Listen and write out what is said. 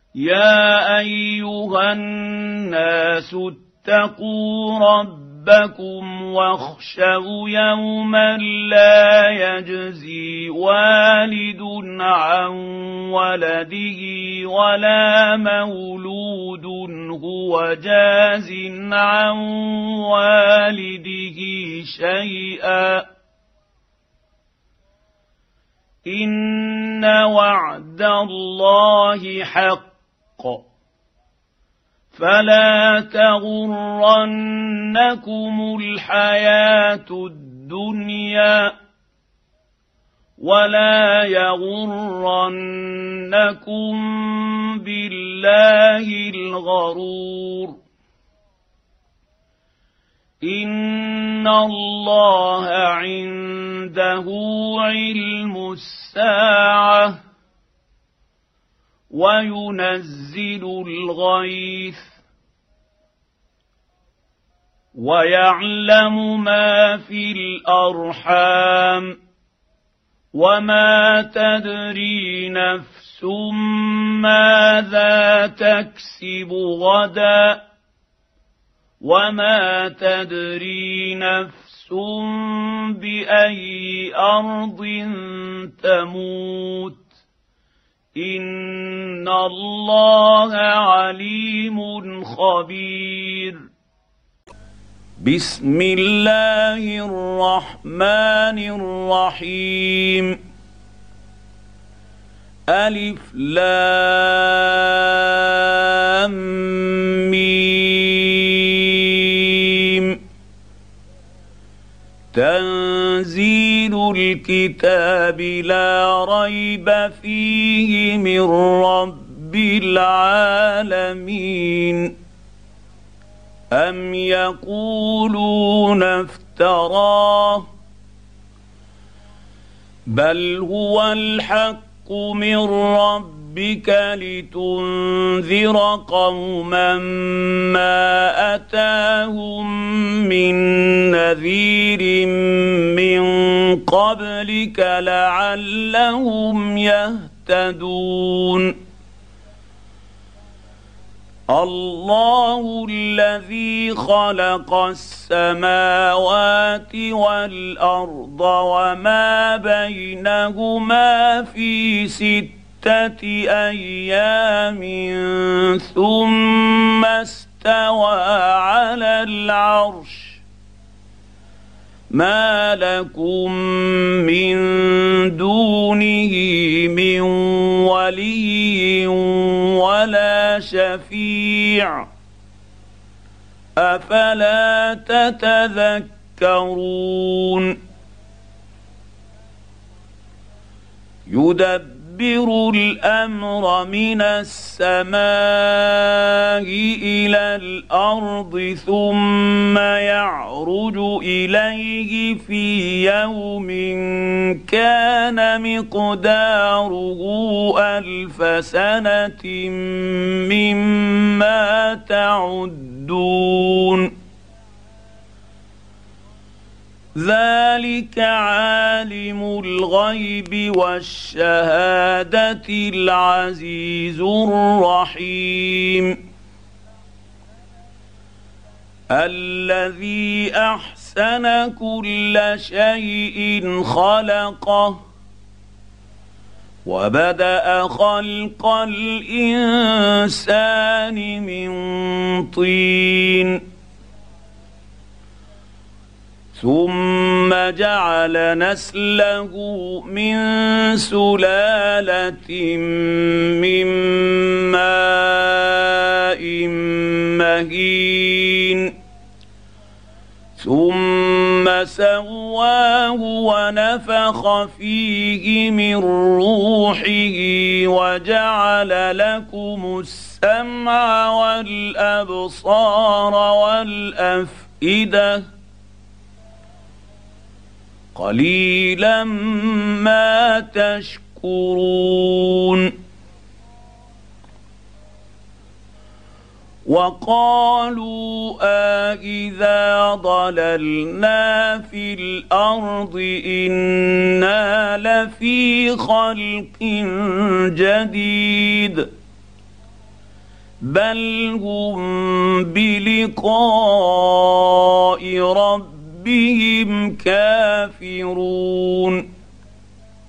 يا ايها الناس اتقوا ربكم واخشوا يوما لا يجزي والد عن ولده ولا مولود هو جاز عن والده شيئا إن وعد الله حق فلا تغرنكم الحياة الدنيا ولا يغرنكم بالله الغرور إن الله عنده علم الساعة وينزل الغيث ويعلم ما في الأرحام وما تدري نفس ماذا تكسب غدا وما تدري نفس بأي أرض تموت إن الله عليم خبير بسم الله الرحمن الرحيم ألف لام ميم تنزيل الكتاب لا ريب فيه من رب العالمين أم يقولون افتراه بل هو الحق من ربك لتنذر قوما ما أتاهم من نذير من قبلك لعلهم يهتدون الله الذي خلق السماوات والأرض وما بينهما في 6 أيام ثم استوى على العرش ما لكم من دونه من ولي ولا شفيع أفلا تتذكرون يدبر الأمر من السماء إلى الأرض ثم يعرج إليه في يوم كان مقداره 1000 سنة مما تعدون ذلك عالم الغيب والشهادة العزيز الرحيم الذي أحسن كل شيء خلقه وبدأ خلق الإنسان من طين ثم جعل نسله من سلالة من ماء مهين ثم سواه ونفخ فيه من روحه وجعل لكم السمع والأبصار والأفئدة قليلا ما تشكرون وقالوا أإذا ضللنا في الأرض إنا لفي خلق جديد بل هم بلقاء ربهم كافرون.